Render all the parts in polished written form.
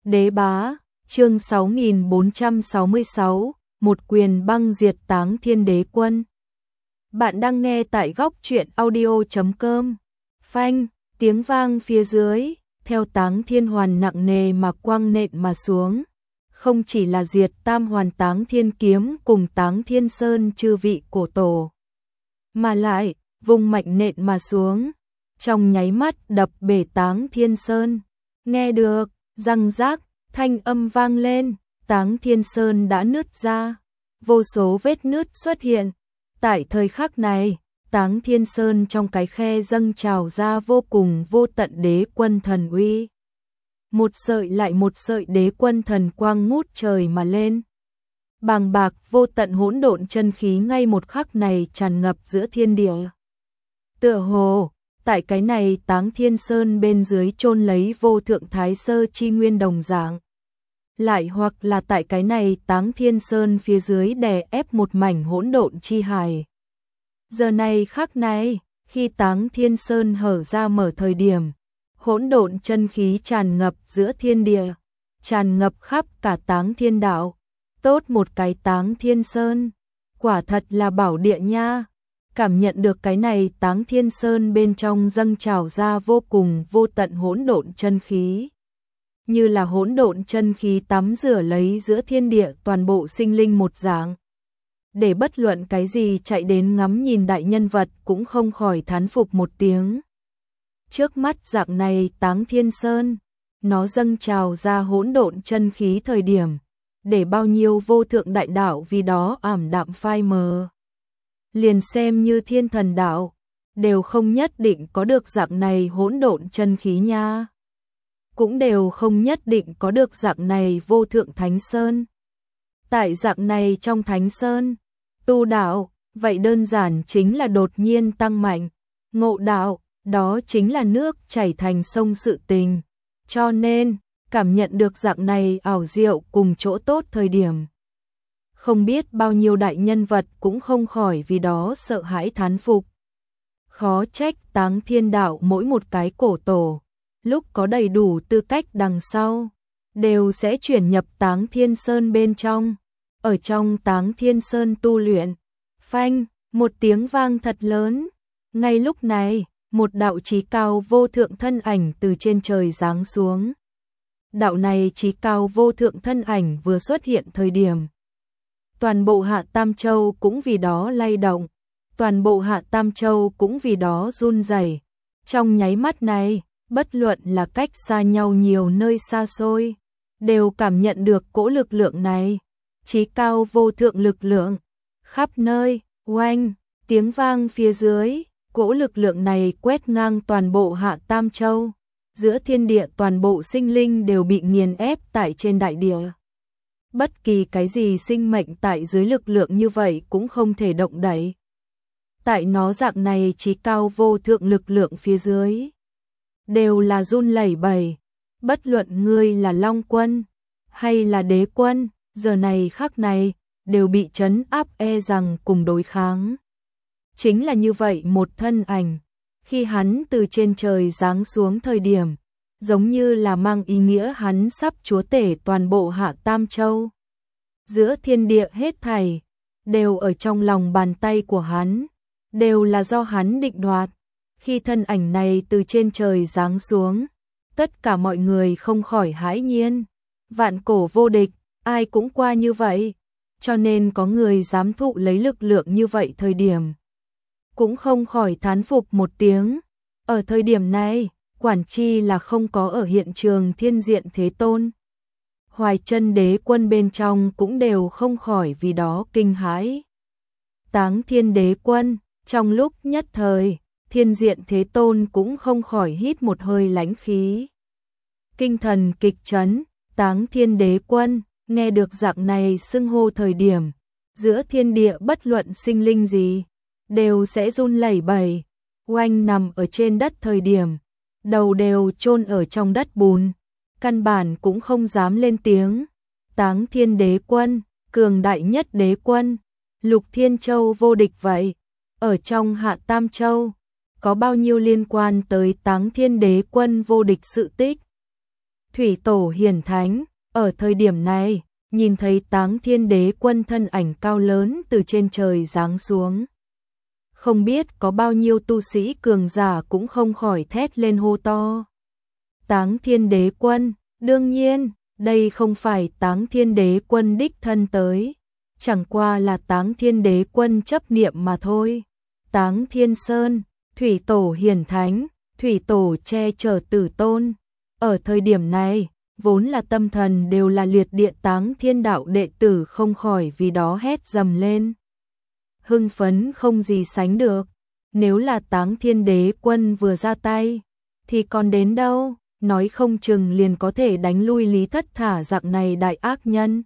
Đế bá, chương 6466, một quyền băng diệt Táng Thiên Đế Quân. Bạn đang nghe tại góc truyện audio.com. Phanh, tiếng vang phía dưới, theo Táng Thiên Hoàn nặng nề mà quăng nện mà xuống. Không chỉ là diệt tam hoàn Táng Thiên Kiếm cùng Táng Thiên Sơn chư vị cổ tổ, mà lại, vùng mạnh nện mà xuống. Trong nháy mắt đập bể Táng Thiên Sơn. Nghe được, răng rác, thanh âm vang lên, Táng Thiên Sơn đã nứt ra. Vô số vết nứt xuất hiện. Tại thời khắc này, Táng Thiên Sơn trong cái khe dâng trào ra vô cùng vô tận đế quân thần uy. Một sợi lại một sợi đế quân thần quang ngút trời mà lên. Bàng bạc vô tận hỗn độn chân khí ngay một khắc này tràn ngập giữa thiên địa. Tựa hồ, tại cái này Táng Thiên Sơn bên dưới chôn lấy vô thượng thái sơ chi nguyên đồng dạng. Lại hoặc là tại cái này Táng Thiên Sơn phía dưới đè ép một mảnh hỗn độn chi hải. Giờ này khắc này, khi Táng Thiên Sơn hở ra mở thời điểm, hỗn độn chân khí tràn ngập giữa thiên địa, tràn ngập khắp cả Táng Thiên Đạo. Tốt một cái Táng Thiên Sơn, quả thật là bảo địa nha. Cảm nhận được cái này Táng Thiên Sơn bên trong dâng trào ra vô cùng vô tận hỗn độn chân khí. Như là hỗn độn chân khí tắm rửa lấy giữa thiên địa toàn bộ sinh linh một dạng. Để bất luận cái gì chạy đến ngắm nhìn đại nhân vật cũng không khỏi thán phục một tiếng. Trước mắt dạng này Táng Thiên Sơn, nó dâng trào ra hỗn độn chân khí thời điểm, để bao nhiêu vô thượng đại đạo vì đó ảm đạm phai mờ. Liền xem như thiên thần đạo, đều không nhất định có được dạng này hỗn độn chân khí nha. Cũng đều không nhất định có được dạng này vô thượng thánh sơn. Tại dạng này trong thánh sơn, tu đạo, vậy đơn giản chính là đột nhiên tăng mạnh. Ngộ đạo, đó chính là nước chảy thành sông sự tình. Cho nên, cảm nhận được dạng này ảo diệu cùng chỗ tốt thời điểm. Không biết bao nhiêu đại nhân vật cũng không khỏi vì đó sợ hãi thán phục. Khó trách Táng Thiên Đạo mỗi một cái cổ tổ, lúc có đầy đủ tư cách đằng sau, đều sẽ chuyển nhập Táng Thiên Sơn bên trong. Ở trong Táng Thiên Sơn tu luyện, phanh, một tiếng vang thật lớn. Ngay lúc này, một đạo chí cao vô thượng thân ảnh từ trên trời giáng xuống. Đạo này chí cao vô thượng thân ảnh vừa xuất hiện thời điểm, toàn bộ Hạ Tam Châu cũng vì đó lay động, toàn bộ Hạ Tam Châu cũng vì đó run rẩy. Trong nháy mắt này, bất luận là cách xa nhau nhiều nơi xa xôi, đều cảm nhận được cỗ lực lượng này, chí cao vô thượng lực lượng, khắp nơi, oanh, tiếng vang phía dưới, cỗ lực lượng này quét ngang toàn bộ Hạ Tam Châu, giữa thiên địa toàn bộ sinh linh đều bị nghiền ép tại trên đại địa. Bất kỳ cái gì sinh mệnh tại dưới lực lượng như vậy cũng không thể động đậy. Tại nó dạng này chí cao vô thượng lực lượng phía dưới, đều là run lẩy bẩy. Bất luận ngươi là Long Quân hay là Đế Quân, giờ này khắc này đều bị trấn áp rằng cùng đối kháng. Chính là như vậy một thân ảnh, khi hắn từ trên trời giáng xuống thời điểm, giống như là mang ý nghĩa hắn sắp chúa tể toàn bộ Hạ Tam Châu. Giữa thiên địa hết thảy, đều ở trong lòng bàn tay của hắn, đều là do hắn định đoạt. Khi thân ảnh này từ trên trời giáng xuống, tất cả mọi người không khỏi hãi nhiên. Vạn cổ vô địch, ai cũng qua như vậy, cho nên có người dám thụ lấy lực lượng như vậy thời điểm, cũng không khỏi thán phục một tiếng. Ở thời điểm này, quản chi là không có ở hiện trường Thiên Diện Thế Tôn, Hoài Chân Đế Quân bên trong cũng đều không khỏi vì đó kinh hãi. Táng Thiên Đế Quân, trong lúc nhất thời, Thiên Diện Thế Tôn cũng không khỏi hít một hơi lãnh khí. Kinh thần kịch chấn, Táng Thiên Đế Quân, nghe được dạng này xưng hô thời điểm, giữa thiên địa bất luận sinh linh gì, đều sẽ run lẩy bẩy. Oanh nằm ở trên đất thời điểm, đầu đều chôn ở trong đất bùn, căn bản cũng không dám lên tiếng. Táng Thiên Đế Quân, cường đại nhất đế quân, Lục Thiên Châu vô địch vậy. Ở trong Hạ Tam Châu, có bao nhiêu liên quan tới Táng Thiên Đế Quân vô địch sự tích. thủy tổ hiển thánh. Ở thời điểm này, nhìn thấy Táng Thiên Đế Quân thân ảnh cao lớn từ trên trời giáng xuống. Không biết có bao nhiêu tu sĩ cường giả cũng không khỏi thét lên hô to. Táng Thiên Đế Quân, đương nhiên, đây không phải Táng Thiên Đế Quân đích thân tới, chẳng qua là Táng Thiên Đế Quân chấp niệm mà thôi. Táng Thiên Sơn, thủy tổ hiển thánh, thủy tổ che chở tử tôn. Ở thời điểm này, vốn là tâm thần đều là liệt địa Táng Thiên đạo đệ tử không khỏi vì đó hét dầm lên. Hưng phấn không gì sánh được, nếu là Táng Thiên Đế Quân vừa ra tay, thì còn đến đâu, nói không chừng liền có thể đánh lui Lý Thất Thả dạng này đại ác nhân.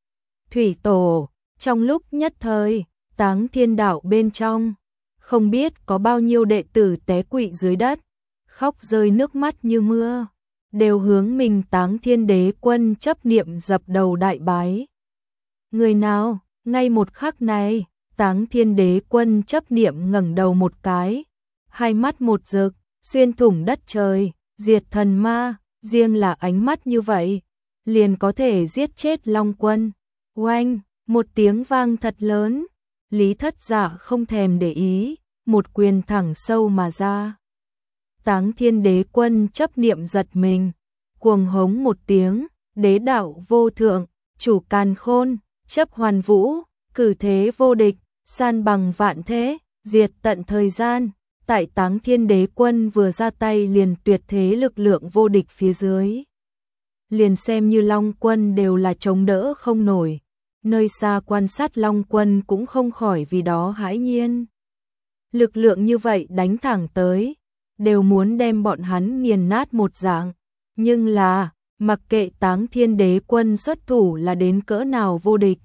Thủy tổ, trong lúc nhất thời, Táng Thiên đạo bên trong, không biết có bao nhiêu đệ tử té quỵ dưới đất, khóc rơi nước mắt như mưa, đều hướng mình Táng Thiên Đế Quân chấp niệm dập đầu đại bái. Người nào, ngay một khắc này, Táng Thiên Đế Quân chấp niệm ngẩng đầu một cái, hai mắt một rực, xuyên thủng đất trời, diệt thần ma, riêng là ánh mắt như vậy, liền có thể giết chết Long Quân. Oanh, một tiếng vang thật lớn, Lý Thất Dạ không thèm để ý, một quyền thẳng sâu mà ra. Táng Thiên Đế Quân chấp niệm giật mình, cuồng hống một tiếng, đế đạo vô thượng, chủ càn khôn, chấp hoàn vũ, cử thế vô địch, san bằng vạn thế, diệt tận thời gian. Tại Táng Thiên Đế Quân vừa ra tay liền tuyệt thế lực lượng vô địch phía dưới. Liền xem như Long Quân đều là chống đỡ không nổi, nơi xa quan sát Long Quân cũng không khỏi vì đó hãi nhiên. Lực lượng như vậy đánh thẳng tới, đều muốn đem bọn hắn nghiền nát một dạng, nhưng là, mặc kệ Táng Thiên Đế Quân xuất thủ là đến cỡ nào vô địch,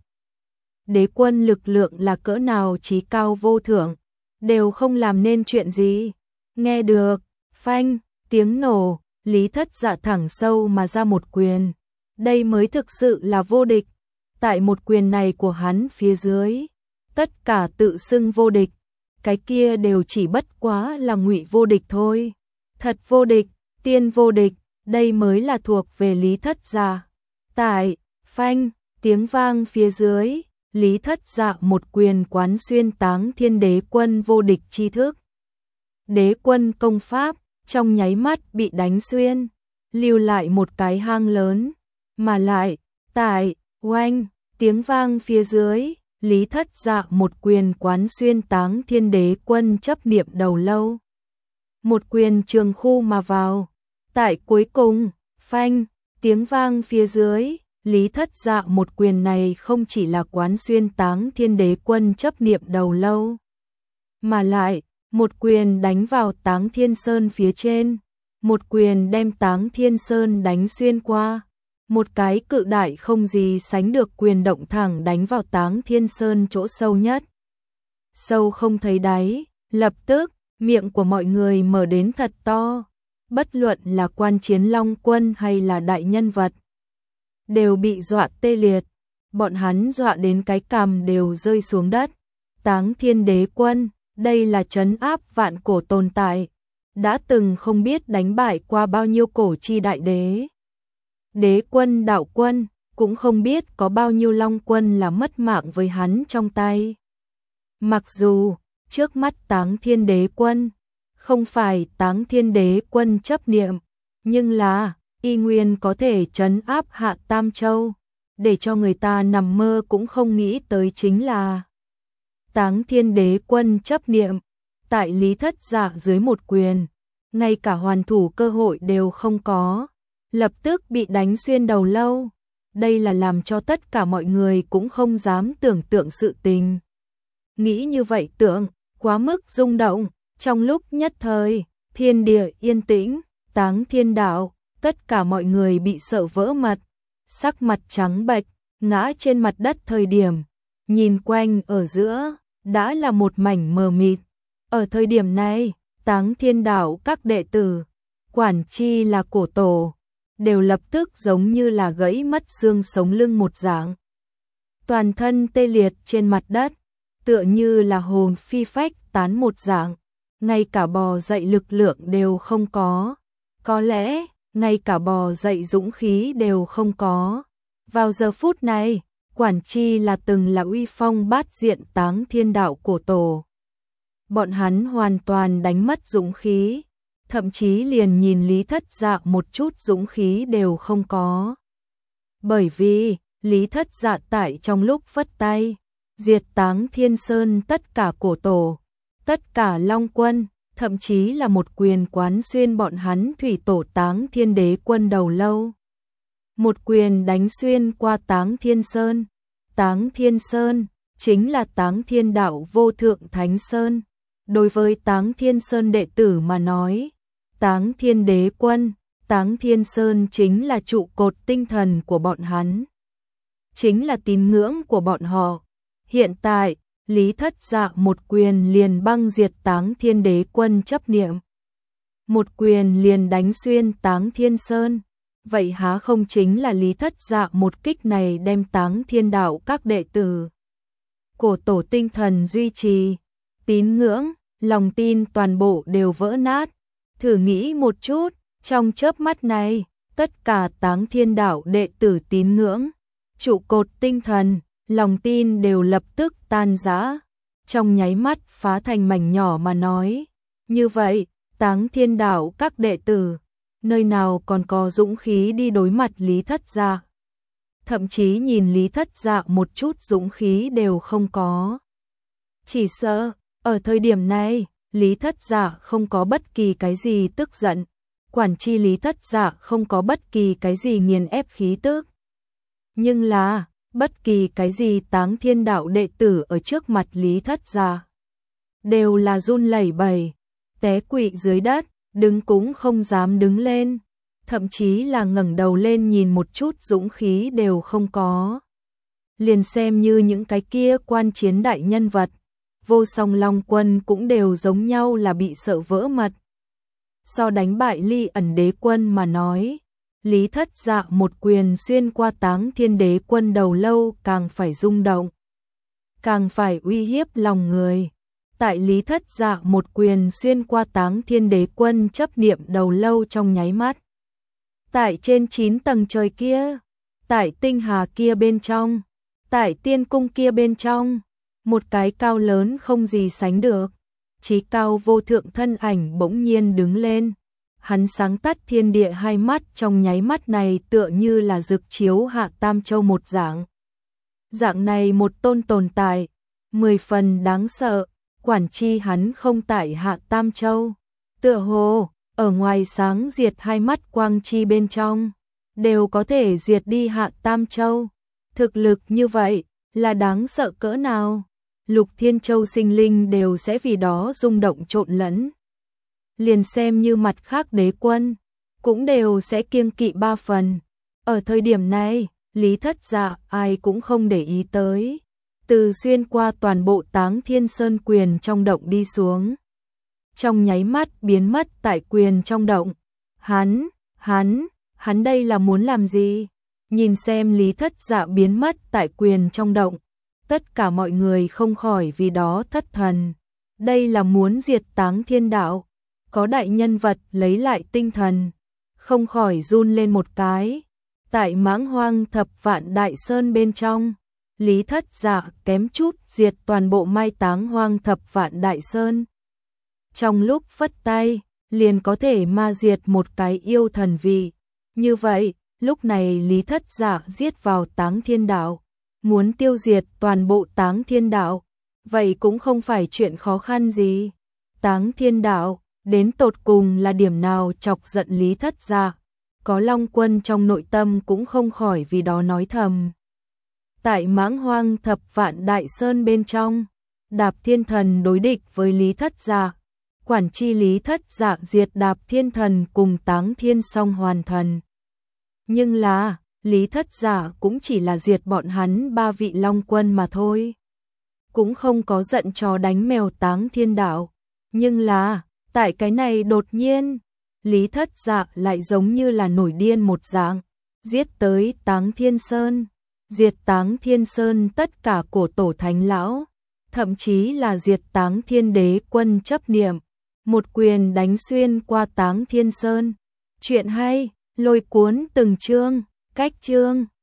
Đế Quân lực lượng là cỡ nào chí cao vô thượng, đều không làm nên chuyện gì. Nghe được, phanh, tiếng nổ, Lý Thất Dạ thẳng sâu mà ra một quyền. Đây mới thực sự là vô địch. Tại một quyền này của hắn phía dưới, tất cả tự xưng vô địch, cái kia đều chỉ bất quá là ngụy vô địch thôi. Thật vô địch, tiên vô địch, đây mới là thuộc về Lý Thất Dạ. Tại, phanh, tiếng vang phía dưới, Lý Thất Dạ một quyền quán xuyên Táng Thiên Đế Quân vô địch chi thức. Đế Quân công pháp, trong nháy mắt bị đánh xuyên, lưu lại một cái hang lớn, mà lại, tại, oanh, tiếng vang phía dưới, Lý Thất Dạ một quyền quán xuyên Táng Thiên Đế Quân chấp niệm đầu lâu. Một quyền trường khu mà vào, tại cuối cùng, phanh, tiếng vang phía dưới, Lý Thất Dạ một quyền này không chỉ là quán xuyên Táng Thiên Đế Quân chấp niệm đầu lâu, mà lại, một quyền đánh vào Táng Thiên Sơn phía trên, một quyền đem Táng Thiên Sơn đánh xuyên qua, một cái cự đại không gì sánh được quyền động thẳng đánh vào Táng Thiên Sơn chỗ sâu nhất. Sâu không thấy đáy, lập tức, miệng của mọi người mở đến thật to, bất luận là quan chiến Long Quân hay là đại nhân vật, đều bị dọa tê liệt, bọn hắn dọa đến cái cằm đều rơi xuống đất. Táng Thiên Đế Quân, đây là trấn áp vạn cổ tồn tại, đã từng không biết đánh bại qua bao nhiêu cổ chi đại đế. Đế Quân đạo quân, cũng không biết có bao nhiêu Long Quân là mất mạng với hắn trong tay. Mặc dù, trước mắt Táng Thiên Đế Quân, không phải Táng Thiên Đế Quân chấp niệm, nhưng là, y nguyên có thể trấn áp hạ Tam Châu, để cho người ta nằm mơ cũng không nghĩ tới chính là Táng Thiên Đế Quân chấp niệm, tại Lý Thất Dạ dưới một quyền, ngay cả hoàn thủ cơ hội đều không có, lập tức bị đánh xuyên đầu lâu. Đây là làm cho tất cả mọi người cũng không dám tưởng tượng sự tình. Nghĩ như vậy tưởng, quá mức rung động, trong lúc nhất thời, thiên địa yên tĩnh, Táng Thiên đạo, tất cả mọi người bị sợ vỡ mật, sắc mặt trắng bệch, ngã trên mặt đất thời điểm, nhìn quanh ở giữa, đã là một mảnh mờ mịt. Ở thời điểm này, Táng Thiên đạo các đệ tử, quản chi là cổ tổ, đều lập tức giống như là gãy mất xương sống lưng một dạng. Toàn thân tê liệt trên mặt đất, tựa như là hồn phi phách tán một dạng, ngay cả bò dậy lực lượng đều không có. Có lẽ, ngay cả bò dậy dũng khí đều không có. Vào giờ phút này, Quản Chi là từng là uy phong bát diện Táng Thiên Đạo cổ tổ. Bọn hắn hoàn toàn đánh mất dũng khí, thậm chí liền nhìn Lý Thất Dạ một chút dũng khí đều không có. Bởi vì, Lý Thất Dạ tại trong lúc phất tay, diệt Táng Thiên Sơn tất cả cổ tổ, tất cả Long Quân, thậm chí là một quyền quán xuyên bọn hắn thủy tổ Táng Thiên Đế Quân đầu lâu. Một quyền đánh xuyên qua Táng Thiên Sơn. Táng Thiên Sơn chính là Táng Thiên Đạo vô thượng Thánh Sơn. Đối với Táng Thiên Sơn đệ tử mà nói, Táng Thiên Đế Quân, Táng Thiên Sơn chính là trụ cột tinh thần của bọn hắn, chính là tín ngưỡng của bọn họ. Hiện tại, Lý Thất Dạ một quyền liền băng diệt Táng Thiên Đế Quân chấp niệm. Một quyền liền đánh xuyên Táng Thiên Sơn. Vậy há không chính là Lý Thất Dạ một kích này đem Táng Thiên Đạo các đệ tử cổ tổ tinh thần duy trì, tín ngưỡng, lòng tin toàn bộ đều vỡ nát. Thử nghĩ một chút, trong chớp mắt này, tất cả Táng Thiên Đạo đệ tử tín ngưỡng, trụ cột tinh thần, lòng tin đều lập tức tan rã, trong nháy mắt phá thành mảnh nhỏ mà nói. Như vậy, Táng Thiên Đạo các đệ tử, nơi nào còn có dũng khí đi đối mặt Lý Thất Dạ. Thậm chí nhìn Lý Thất Dạ một chút dũng khí đều không có. Chỉ sợ, ở thời điểm này, Lý Thất Dạ không có bất kỳ cái gì tức giận, Quản Chi Lý Thất Dạ không có bất kỳ cái gì nghiền ép khí tức. Nhưng là, bất kỳ cái gì Táng Thiên Đạo đệ tử ở trước mặt Lý Thất Dạ đều là run lẩy bẩy, té quỵ dưới đất, đứng cũng không dám đứng lên, thậm chí là ngẩng đầu lên nhìn một chút dũng khí đều không có. Liền xem như những cái kia quan chiến đại nhân vật, Vô Song Long Quân cũng đều giống nhau là bị sợ vỡ mật. So đánh bại Ly Ẩn Đế Quân mà nói, Lý Thất Dạ một quyền xuyên qua Táng Thiên Đế Quân đầu lâu càng phải rung động, càng phải uy hiếp lòng người. Tại Lý Thất Dạ một quyền xuyên qua Táng Thiên Đế Quân chấp niệm đầu lâu trong nháy mắt. Tại trên 9 tầng trời kia, tại tinh hà kia bên trong, tại tiên cung kia bên trong, một cái cao lớn không gì sánh được, chí cao vô thượng thân ảnh bỗng nhiên đứng lên. Hắn sáng tắt thiên địa hai mắt trong nháy mắt này tựa như là rực chiếu hạ tam châu một dạng. Dạng này một tôn tồn tại, 10 phần đáng sợ. Quản Chi hắn không tại hạ tam châu, tựa hồ ở ngoài sáng diệt hai mắt quang chi bên trong, đều có thể diệt đi hạ tam châu. Thực lực như vậy là đáng sợ cỡ nào, Lục Thiên Châu sinh linh đều sẽ vì đó rung động trộn lẫn. Liền xem như mặt khác đế quân, cũng đều sẽ kiêng kỵ 3 phần. Ở thời điểm này, Lý Thất Dạ ai cũng không để ý tới. Từ xuyên qua toàn bộ Táng Thiên Sơn quyền trong động đi xuống. Trong nháy mắt biến mất tại quyền trong động. Hắn đây là muốn làm gì? Nhìn xem Lý Thất Dạ biến mất tại quyền trong động. Tất cả mọi người không khỏi vì đó thất thần. Đây là muốn diệt Táng Thiên Đạo. Có đại nhân vật lấy lại tinh thần, không khỏi run lên một cái. Tại Mãng Hoang Thập Vạn Đại Sơn bên trong, Lý Thất Dạ kém chút diệt toàn bộ Mai Táng Hoang Thập Vạn Đại Sơn. Trong lúc phất tay, liền có thể ma diệt một cái yêu thần vị. Như vậy, lúc này Lý Thất Dạ giết vào Táng Thiên Đạo, muốn tiêu diệt toàn bộ Táng Thiên Đạo, vậy cũng không phải chuyện khó khăn gì. Táng Thiên Đạo, đến tột cùng là điểm nào chọc giận Lý Thất Dạ? Có Long Quân trong nội tâm cũng không khỏi vì đó nói thầm. Tại Mãng Hoang Thập Vạn Đại Sơn bên trong, Đạp Thiên Thần đối địch với Lý Thất Dạ. Quản Chi Lý Thất Dạ diệt Đạp Thiên Thần cùng Táng Thiên Song Hoàn Thần. Nhưng là, Lý Thất Dạ cũng chỉ là diệt bọn hắn 3 vị Long Quân mà thôi. Cũng không có giận chó đánh mèo Táng Thiên Đạo. Nhưng là, tại cái này đột nhiên, Lý Thất Dạ lại giống như là nổi điên một dạng, giết tới Táng Thiên Sơn, diệt Táng Thiên Sơn tất cả cổ tổ thánh lão, thậm chí là diệt Táng Thiên Đế Quân chấp niệm, một quyền đánh xuyên qua Táng Thiên Sơn. Chuyện hay, lôi cuốn từng chương, cách chương.